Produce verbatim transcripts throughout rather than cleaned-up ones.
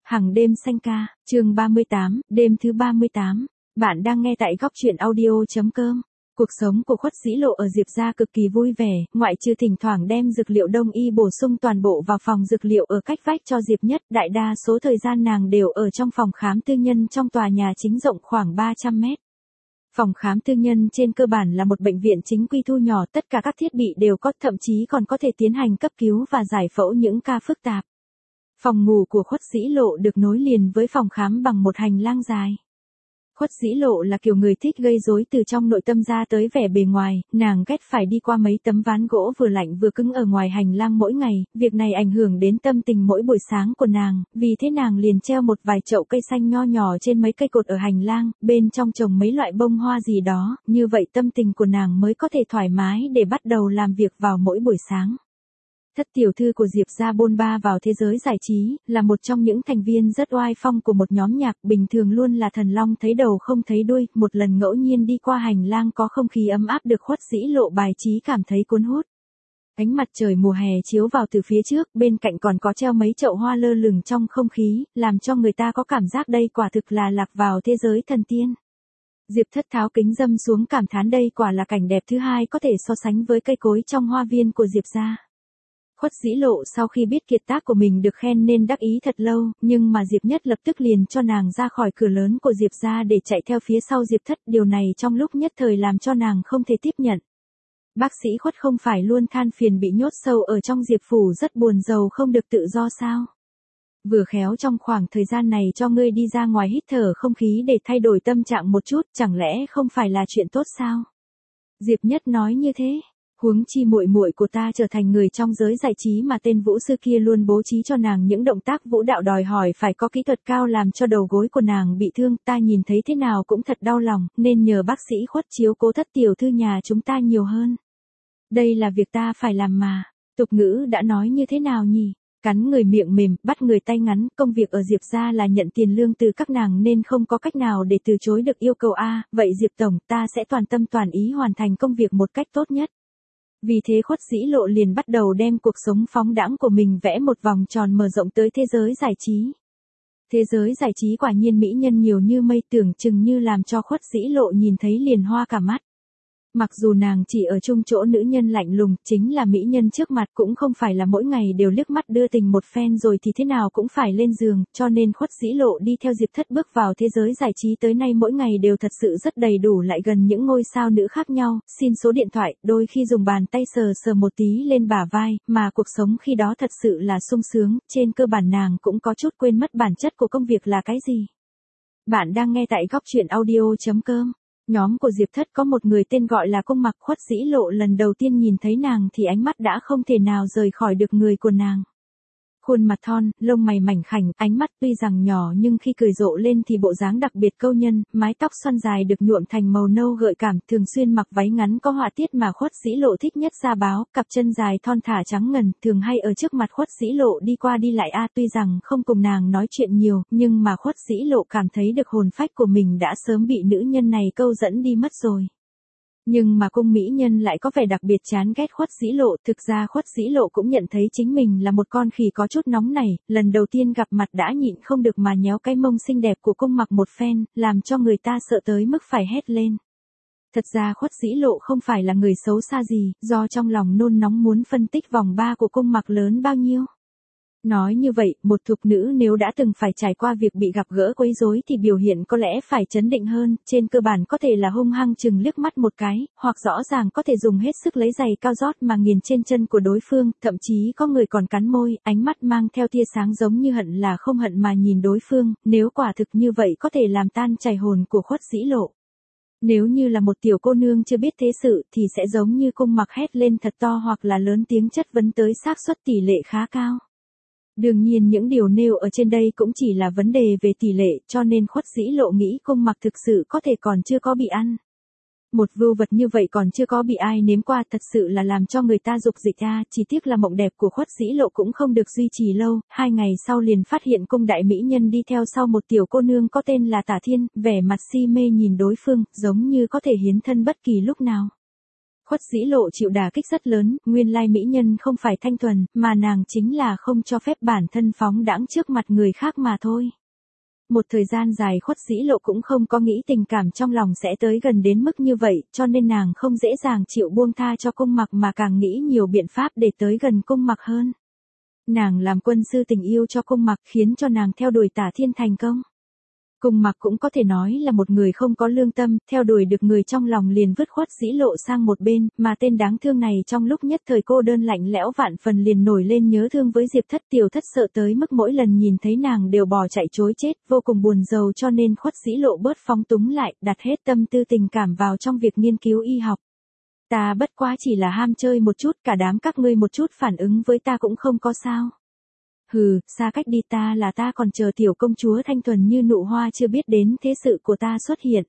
Hàng đêm xanh ca, chương ba mươi tám, đêm thứ ba mươi tám. Bạn đang nghe tại góc truyện audio.com. Cuộc sống của Khuất Dĩ Lộ ở Diệp gia cực kỳ vui vẻ, ngoại trừ thỉnh thoảng đem dược liệu đông y bổ sung toàn bộ vào phòng dược liệu ở cách vách cho Diệp Nhất, đại đa số thời gian nàng đều ở trong phòng khám tư nhân trong tòa nhà chính rộng khoảng ba trăm mét. Phòng khám tư nhân trên cơ bản là một bệnh viện chính quy thu nhỏ, tất cả các thiết bị đều có, thậm chí còn có thể tiến hành cấp cứu và giải phẫu những ca phức tạp. Phòng ngủ của Khuất Dĩ Lộ được nối liền với phòng khám bằng một hành lang dài. Khuất Dĩ Lộ là kiểu người thích gây rối từ trong nội tâm ra tới vẻ bề ngoài, nàng ghét phải đi qua mấy tấm ván gỗ vừa lạnh vừa cứng ở ngoài hành lang mỗi ngày, việc này ảnh hưởng đến tâm tình mỗi buổi sáng của nàng, vì thế nàng liền treo một vài chậu cây xanh nho nhỏ trên mấy cây cột ở hành lang, bên trong trồng mấy loại bông hoa gì đó, như vậy tâm tình của nàng mới có thể thoải mái để bắt đầu làm việc vào mỗi buổi sáng. Thất tiểu thư của Diệp gia bôn ba vào thế giới giải trí, là một trong những thành viên rất oai phong của một nhóm nhạc, bình thường luôn là thần long thấy đầu không thấy đuôi, một lần ngẫu nhiên đi qua hành lang có không khí ấm áp được Khuất Dĩ Lộ bài trí cảm thấy cuốn hút. Ánh mặt trời mùa hè chiếu vào từ phía trước, bên cạnh còn có treo mấy chậu hoa lơ lửng trong không khí, làm cho người ta có cảm giác đây quả thực là lạc vào thế giới thần tiên. Diệp Thất tháo kính dâm xuống cảm thán đây quả là cảnh đẹp thứ hai có thể so sánh với cây cối trong hoa viên của Diệp gia. Khuất Dĩ Lộ sau khi biết kiệt tác của mình được khen nên đắc ý thật lâu, nhưng mà Diệp Nhất lập tức liền cho nàng ra khỏi cửa lớn của Diệp gia để chạy theo phía sau Diệp Thất, điều này trong lúc nhất thời làm cho nàng không thể tiếp nhận. Bác sĩ Khuất không phải luôn than phiền bị nhốt sâu ở trong Diệp phủ rất buồn rầu không được tự do sao? Vừa khéo trong khoảng thời gian này cho ngươi đi ra ngoài hít thở không khí để thay đổi tâm trạng một chút, chẳng lẽ không phải là chuyện tốt sao? Diệp Nhất nói như thế. Huống chi muội muội của ta trở thành người trong giới giải trí mà tên vũ sư kia luôn bố trí cho nàng những động tác vũ đạo đòi hỏi phải có kỹ thuật cao làm cho đầu gối của nàng bị thương, ta nhìn thấy thế nào cũng thật đau lòng, nên nhờ bác sĩ Khuất chiếu cố Thất tiểu thư nhà chúng ta nhiều hơn. Đây là việc ta phải làm mà, tục ngữ đã nói như thế nào nhỉ? Cắn người miệng mềm, bắt người tay ngắn, công việc ở Diệp gia là nhận tiền lương từ các nàng nên không có cách nào để từ chối được yêu cầu a, vậy Diệp tổng, ta sẽ toàn tâm toàn ý hoàn thành công việc một cách tốt nhất. Vì thế Khuất Dĩ Lộ liền bắt đầu đem cuộc sống phóng đãng của mình vẽ một vòng tròn mở rộng tới thế giới giải trí. Thế giới giải trí quả nhiên mỹ nhân nhiều như mây, tưởng chừng như làm cho Khuất Dĩ Lộ nhìn thấy liền hoa cả mắt. Mặc dù nàng chỉ ở chung chỗ nữ nhân lạnh lùng, chính là mỹ nhân trước mặt cũng không phải là mỗi ngày đều liếc mắt đưa tình một phen rồi thì thế nào cũng phải lên giường, cho nên Khuất Dĩ Lộ đi theo Diệp Thất bước vào thế giới giải trí tới nay mỗi ngày đều thật sự rất đầy đủ, lại gần những ngôi sao nữ khác nhau, xin số điện thoại, đôi khi dùng bàn tay sờ sờ một tí lên bả vai, mà cuộc sống khi đó thật sự là sung sướng, trên cơ bản nàng cũng có chút quên mất bản chất của công việc là cái gì. Bạn đang nghe tại góc truyện audio.com. Nhóm của Diệp Thất có một người tên gọi là Cung Mặc. Khuất Dĩ Lộ lần đầu tiên nhìn thấy nàng thì ánh mắt đã không thể nào rời khỏi được người của nàng. Khuôn mặt thon, lông mày mảnh khảnh, ánh mắt tuy rằng nhỏ nhưng khi cười rộ lên thì bộ dáng đặc biệt câu nhân, mái tóc xoăn dài được nhuộm thành màu nâu gợi cảm, thường xuyên mặc váy ngắn có họa tiết mà Khuất Dĩ Lộ thích nhất ra báo, cặp chân dài thon thả trắng ngần, thường hay ở trước mặt Khuất Dĩ Lộ đi qua đi lại a, tuy rằng không cùng nàng nói chuyện nhiều, nhưng mà Khuất Dĩ Lộ cảm thấy được hồn phách của mình đã sớm bị nữ nhân này câu dẫn đi mất rồi. Nhưng mà cung mỹ nhân lại có vẻ đặc biệt chán ghét Khuất Dĩ Lộ, thực ra Khuất Dĩ Lộ cũng nhận thấy chính mình là một con khỉ có chút nóng nảy, lần đầu tiên gặp mặt đã nhịn không được mà nhéo cái mông xinh đẹp của Cung Mặc một phen, làm cho người ta sợ tới mức phải hét lên. Thật ra Khuất Dĩ Lộ không phải là người xấu xa gì, do trong lòng nôn nóng muốn phân tích vòng ba của Cung Mặc lớn bao nhiêu. Nói như vậy, một thục nữ nếu đã từng phải trải qua việc bị gặp gỡ quấy rối thì biểu hiện có lẽ phải trấn định hơn, trên cơ bản có thể là hung hăng chừng liếc mắt một cái, hoặc rõ ràng có thể dùng hết sức lấy giày cao gót mà nghiền trên chân của đối phương, thậm chí có người còn cắn môi, ánh mắt mang theo tia sáng giống như hận là không hận mà nhìn đối phương, nếu quả thực như vậy có thể làm tan chảy hồn của Khuất Dĩ Lộ. Nếu như là một tiểu cô nương chưa biết thế sự thì sẽ giống như Cung Mặc hét lên thật to hoặc là lớn tiếng chất vấn tới xác suất tỷ lệ khá cao. Đương nhiên những điều nêu ở trên đây cũng chỉ là vấn đề về tỷ lệ, cho nên Khuất Dĩ Lộ nghĩ Cung Mặc thực sự có thể còn chưa có bị ăn. Một vưu vật như vậy còn chưa có bị ai nếm qua, thật sự là làm cho người ta dục dịch a, chỉ tiếc là mộng đẹp của Khuất Dĩ Lộ cũng không được duy trì lâu, hai ngày sau liền phát hiện cung đại mỹ nhân đi theo sau một tiểu cô nương có tên là Tả Thiên, vẻ mặt si mê nhìn đối phương, giống như có thể hiến thân bất kỳ lúc nào. Khuất Dĩ Lộ chịu đả kích rất lớn, nguyên lai mỹ nhân không phải thanh thuần, mà nàng chính là không cho phép bản thân phóng đãng trước mặt người khác mà thôi. Một thời gian dài Khuất Dĩ Lộ cũng không có nghĩ tình cảm trong lòng sẽ tới gần đến mức như vậy, cho nên nàng không dễ dàng chịu buông tha cho Cung Mặc mà càng nghĩ nhiều biện pháp để tới gần Cung Mặc hơn. Nàng làm quân sư tình yêu cho Cung Mặc khiến cho nàng theo đuổi Tả Thiên thành công. Cung Mặc cũng có thể nói là một người không có lương tâm, theo đuổi được người trong lòng liền vứt Khuất Dĩ Lộ sang một bên, mà tên đáng thương này trong lúc nhất thời cô đơn lạnh lẽo vạn phần liền nổi lên nhớ thương với Diệp Thất. Tiểu Thất sợ tới mức mỗi lần nhìn thấy nàng đều bỏ chạy chối chết, vô cùng buồn rầu, cho nên Khuất Dĩ Lộ bớt phóng túng lại, đặt hết tâm tư tình cảm vào trong việc nghiên cứu y học. Ta bất quá chỉ là ham chơi một chút, cả đám các ngươi một chút phản ứng với ta cũng không có sao. Hừ, xa cách đi, ta là ta còn chờ tiểu công chúa thanh thuần như nụ hoa chưa biết đến thế sự của ta xuất hiện.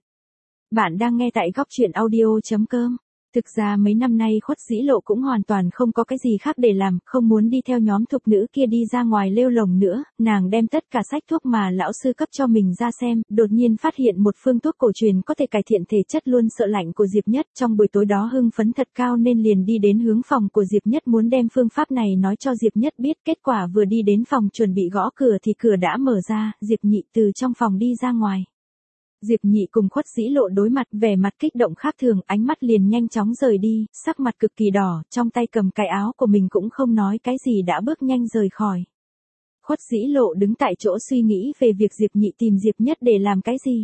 Bạn đang nghe tại góc truyện audio chấm com. Thực ra mấy năm nay Khuất Dĩ Lộ cũng hoàn toàn không có cái gì khác để làm, không muốn đi theo nhóm thục nữ kia đi ra ngoài lêu lồng nữa, nàng đem tất cả sách thuốc mà lão sư cấp cho mình ra xem, đột nhiên phát hiện một phương thuốc cổ truyền có thể cải thiện thể chất luôn sợ lạnh của Diệp Nhất, trong buổi tối đó hưng phấn thật cao nên liền đi đến hướng phòng của Diệp Nhất muốn đem phương pháp này nói cho Diệp Nhất biết, kết quả vừa đi đến phòng chuẩn bị gõ cửa thì cửa đã mở ra, Diệp Nhị từ trong phòng đi ra ngoài. Diệp Nhị cùng Khuất Dĩ Lộ đối mặt, vẻ mặt kích động khác thường, ánh mắt liền nhanh chóng rời đi, sắc mặt cực kỳ đỏ, trong tay cầm cái áo của mình cũng không nói cái gì đã bước nhanh rời khỏi. Khuất Dĩ Lộ đứng tại chỗ suy nghĩ về việc Diệp Nhị tìm Diệp Nhất để làm cái gì.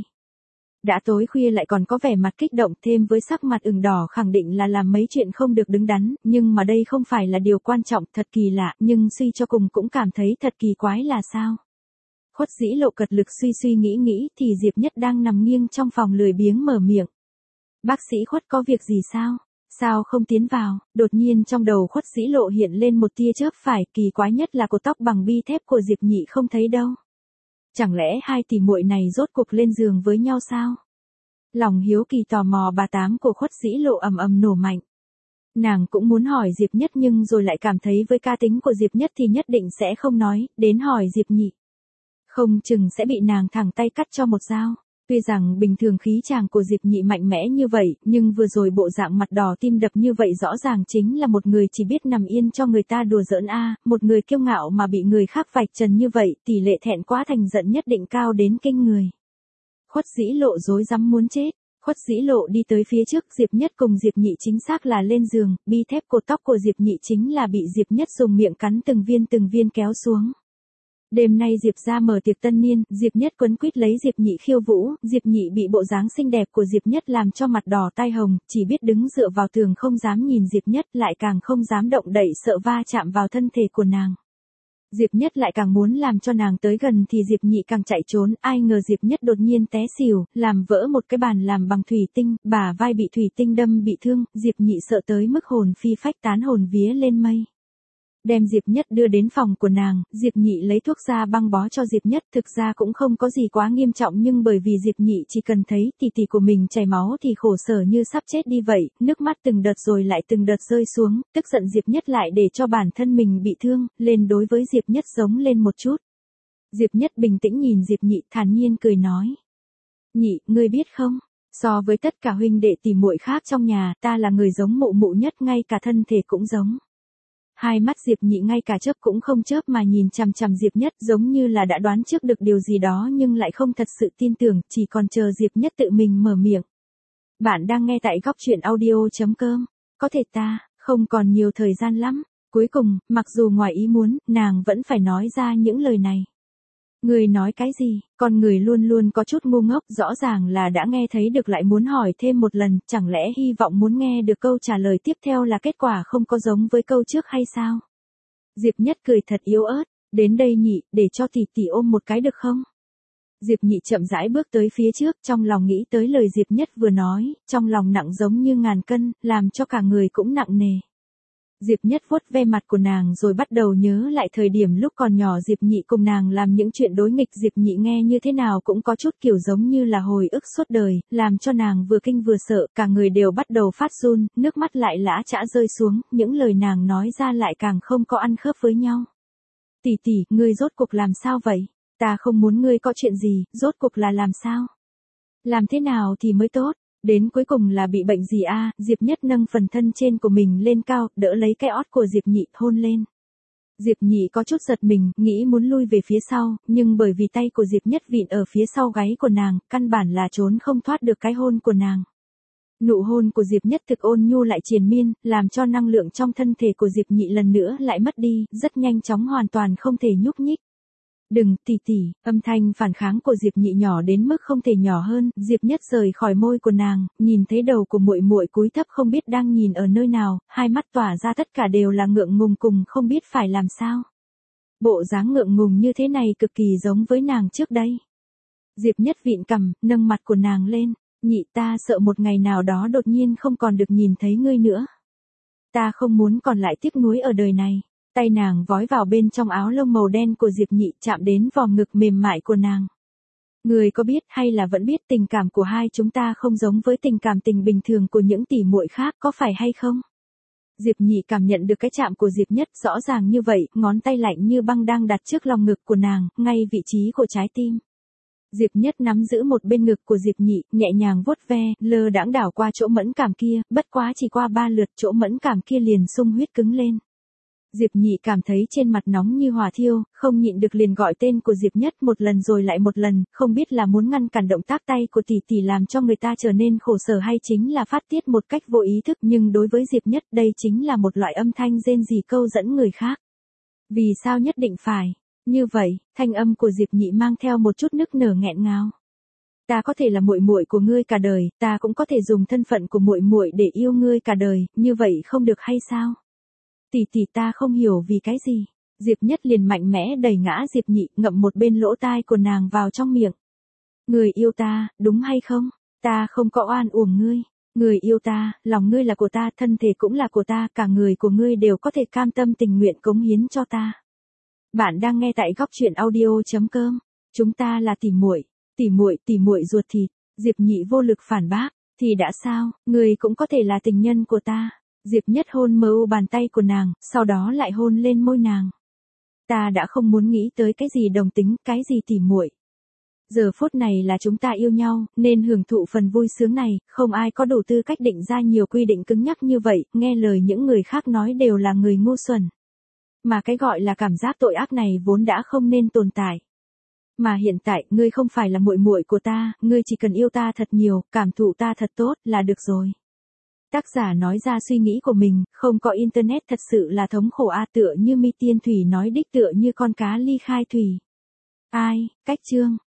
Đã tối khuya lại còn có vẻ mặt kích động, thêm với sắc mặt ửng đỏ, khẳng định là làm mấy chuyện không được đứng đắn, nhưng mà đây không phải là điều quan trọng, thật kỳ lạ, nhưng suy cho cùng cũng cảm thấy thật kỳ quái là sao. Khuất Dĩ Lộ cật lực suy suy nghĩ nghĩ thì Diệp Nhất đang nằm nghiêng trong phòng lười biếng mở miệng. Bác sĩ Khuất có việc gì sao? Sao không tiến vào? Đột nhiên trong đầu Khuất Dĩ Lộ hiện lên một tia chớp phải, kỳ quái nhất là cột tóc bằng bi thép của Diệp Nhị không thấy đâu. Chẳng lẽ hai tỷ muội này rốt cuộc lên giường với nhau sao? Lòng hiếu kỳ tò mò bà tám của Khuất Dĩ Lộ ầm ầm nổ mạnh. Nàng cũng muốn hỏi Diệp Nhất nhưng rồi lại cảm thấy với cá tính của Diệp Nhất thì nhất định sẽ không nói, đến hỏi Diệp Nhị. Không chừng sẽ bị nàng thẳng tay cắt cho một dao. Tuy rằng bình thường khí chàng của Diệp Nhị mạnh mẽ như vậy, nhưng vừa rồi bộ dạng mặt đỏ tim đập như vậy rõ ràng chính là một người chỉ biết nằm yên cho người ta đùa giỡn a, một người kiêu ngạo mà bị người khác vạch trần như vậy, tỷ lệ thẹn quá thành giận nhất định cao đến kinh người. Khuất Dĩ Lộ rối rắm muốn chết. Khuất Dĩ Lộ đi tới phía trước, Diệp Nhất cùng Diệp Nhị chính xác là lên giường, bi thép cột tóc của Diệp Nhị chính là bị Diệp Nhất dùng miệng cắn từng viên từng viên kéo xuống. Đêm nay Diệp gia mở tiệc tân niên, Diệp Nhất quấn quýt lấy Diệp Nhị khiêu vũ, Diệp Nhị bị bộ dáng xinh đẹp của Diệp Nhất làm cho mặt đỏ tai hồng, chỉ biết đứng dựa vào tường không dám nhìn Diệp Nhất, lại càng không dám động đậy sợ va chạm vào thân thể của nàng. Diệp Nhất lại càng muốn làm cho nàng tới gần thì Diệp Nhị càng chạy trốn, ai ngờ Diệp Nhất đột nhiên té xỉu, làm vỡ một cái bàn làm bằng thủy tinh, bả vai bị thủy tinh đâm bị thương, Diệp Nhị sợ tới mức hồn phi phách tán, hồn vía lên mây. Đem Diệp Nhất đưa đến phòng của nàng, Diệp Nhị lấy thuốc ra băng bó cho Diệp Nhất, thực ra cũng không có gì quá nghiêm trọng nhưng bởi vì Diệp Nhị chỉ cần thấy tỷ tỷ của mình chảy máu thì khổ sở như sắp chết đi vậy, nước mắt từng đợt rồi lại từng đợt rơi xuống, tức giận Diệp Nhất lại để cho bản thân mình bị thương, lên đối với Diệp Nhất giống lên một chút. Diệp Nhất bình tĩnh nhìn Diệp Nhị thản nhiên cười nói. Nhị, ngươi biết không? So với tất cả huynh đệ tỷ muội khác trong nhà, ta là người giống mụ mụ nhất, ngay cả thân thể cũng giống. Hai mắt Diệp Nhị ngay cả chớp cũng không chớp mà nhìn chằm chằm Diệp Nhất, giống như là đã đoán trước được điều gì đó nhưng lại không thật sự tin tưởng, chỉ còn chờ Diệp Nhất tự mình mở miệng. Bạn đang nghe tại góc truyện audio chấm com. Có thể ta, không còn nhiều thời gian lắm. Cuối cùng, mặc dù ngoài ý muốn, nàng vẫn phải nói ra những lời này. Người nói cái gì? Con người luôn luôn có chút ngu ngốc, rõ ràng là đã nghe thấy được lại muốn hỏi thêm một lần, chẳng lẽ hy vọng muốn nghe được câu trả lời tiếp theo là kết quả không có giống với câu trước hay sao? Diệp Nhất cười thật yếu ớt, đến đây Nhị, để cho tỷ tỷ ôm một cái được không? Diệp Nhị chậm rãi bước tới phía trước, trong lòng nghĩ tới lời Diệp Nhất vừa nói, trong lòng nặng giống như ngàn cân, làm cho cả người cũng nặng nề. Diệp Nhất vuốt ve mặt của nàng rồi bắt đầu nhớ lại thời điểm lúc còn nhỏ Diệp Nhị cùng nàng làm những chuyện đối nghịch, Diệp Nhị nghe như thế nào cũng có chút kiểu giống như là hồi ức suốt đời, làm cho nàng vừa kinh vừa sợ, cả người đều bắt đầu phát run, nước mắt lại lã chã rơi xuống, những lời nàng nói ra lại càng không có ăn khớp với nhau. Tỷ tỷ, ngươi rốt cuộc làm sao vậy? Ta không muốn ngươi có chuyện gì, rốt cuộc là làm sao? Làm thế nào thì mới tốt? Đến cuối cùng là bị bệnh gì a? Diệp Nhất nâng phần thân trên của mình lên cao, đỡ lấy cái ót của Diệp Nhị, hôn lên. Diệp Nhị có chút giật mình, nghĩ muốn lui về phía sau, nhưng bởi vì tay của Diệp Nhất vịn ở phía sau gáy của nàng, căn bản là trốn không thoát được cái hôn của nàng. Nụ hôn của Diệp Nhất thực ôn nhu lại triền miên, làm cho năng lượng trong thân thể của Diệp Nhị lần nữa lại mất đi, rất nhanh chóng hoàn toàn không thể nhúc nhích. Đừng, tỷ tỷ, âm thanh phản kháng của Diệp Nhị nhỏ đến mức không thể nhỏ hơn, Diệp Nhất rời khỏi môi của nàng, nhìn thấy đầu của muội muội cúi thấp không biết đang nhìn ở nơi nào, hai mắt tỏa ra tất cả đều là ngượng ngùng cùng không biết phải làm sao. Bộ dáng ngượng ngùng như thế này cực kỳ giống với nàng trước đây. Diệp Nhất vịn cằm, nâng mặt của nàng lên, Nhị, ta sợ một ngày nào đó đột nhiên không còn được nhìn thấy ngươi nữa. Ta không muốn còn lại tiếc nuối ở đời này. Tay nàng vói vào bên trong áo lông màu đen của Diệp Nhị, chạm đến vòng ngực mềm mại của nàng. Người có biết hay là vẫn biết tình cảm của hai chúng ta không giống với tình cảm tình bình thường của những tỷ muội khác, có phải hay không? Diệp Nhị cảm nhận được cái chạm của Diệp Nhất rõ ràng như vậy, ngón tay lạnh như băng đang đặt trước lòng ngực của nàng, ngay vị trí của trái tim. Diệp Nhất nắm giữ một bên ngực của Diệp Nhị, nhẹ nhàng vuốt ve, lơ đãng đảo qua chỗ mẫn cảm kia, bất quá chỉ qua ba lượt chỗ mẫn cảm kia liền sung huyết cứng lên. Diệp Nhị cảm thấy trên mặt nóng như hỏa thiêu, không nhịn được liền gọi tên của Diệp Nhất một lần rồi lại một lần, không biết là muốn ngăn cản động tác tay của tỷ tỷ làm cho người ta trở nên khổ sở hay chính là phát tiết một cách vô ý thức, nhưng đối với Diệp Nhất đây chính là một loại âm thanh rên rỉ câu dẫn người khác. Vì sao nhất định phải? Như vậy, thanh âm của Diệp Nhị mang theo một chút nức nở nghẹn ngào. Ta có thể là muội muội của ngươi cả đời, ta cũng có thể dùng thân phận của muội muội để yêu ngươi cả đời, như vậy không được hay sao? Tỷ tỷ, ta không hiểu vì cái gì. Diệp Nhất liền mạnh mẽ đẩy ngã Diệp Nhị, ngậm một bên lỗ tai của nàng vào trong miệng. Người yêu ta, đúng hay không? Ta không có oan uổng ngươi. Người yêu ta, lòng ngươi là của ta, thân thể cũng là của ta, cả người của ngươi đều có thể cam tâm tình nguyện cống hiến cho ta. Bạn đang nghe tại góc truyện audio chấm com. Chúng ta là tỷ muội, tỷ muội, tỷ muội ruột thịt. Diệp Nhị vô lực phản bác, thì đã sao, ngươi cũng có thể là tình nhân của ta. Diệp Nhất hôn mờ u bàn tay của nàng, sau đó lại hôn lên môi nàng. Ta đã không muốn nghĩ tới cái gì đồng tính, cái gì tỉ muội. Giờ phút này là chúng ta yêu nhau, nên hưởng thụ phần vui sướng này, không ai có đủ tư cách định ra nhiều quy định cứng nhắc như vậy, nghe lời những người khác nói đều là người ngu xuẩn. Mà cái gọi là cảm giác tội ác này vốn đã không nên tồn tại. Mà hiện tại, ngươi không phải là muội muội của ta, ngươi chỉ cần yêu ta thật nhiều, cảm thụ ta thật tốt, là được rồi. Tác giả nói ra suy nghĩ của mình, không có internet thật sự là thống khổ a, tựa như Mi Tiên Thủy nói đích, tựa như con cá ly khai thủy. Ai, cách chương.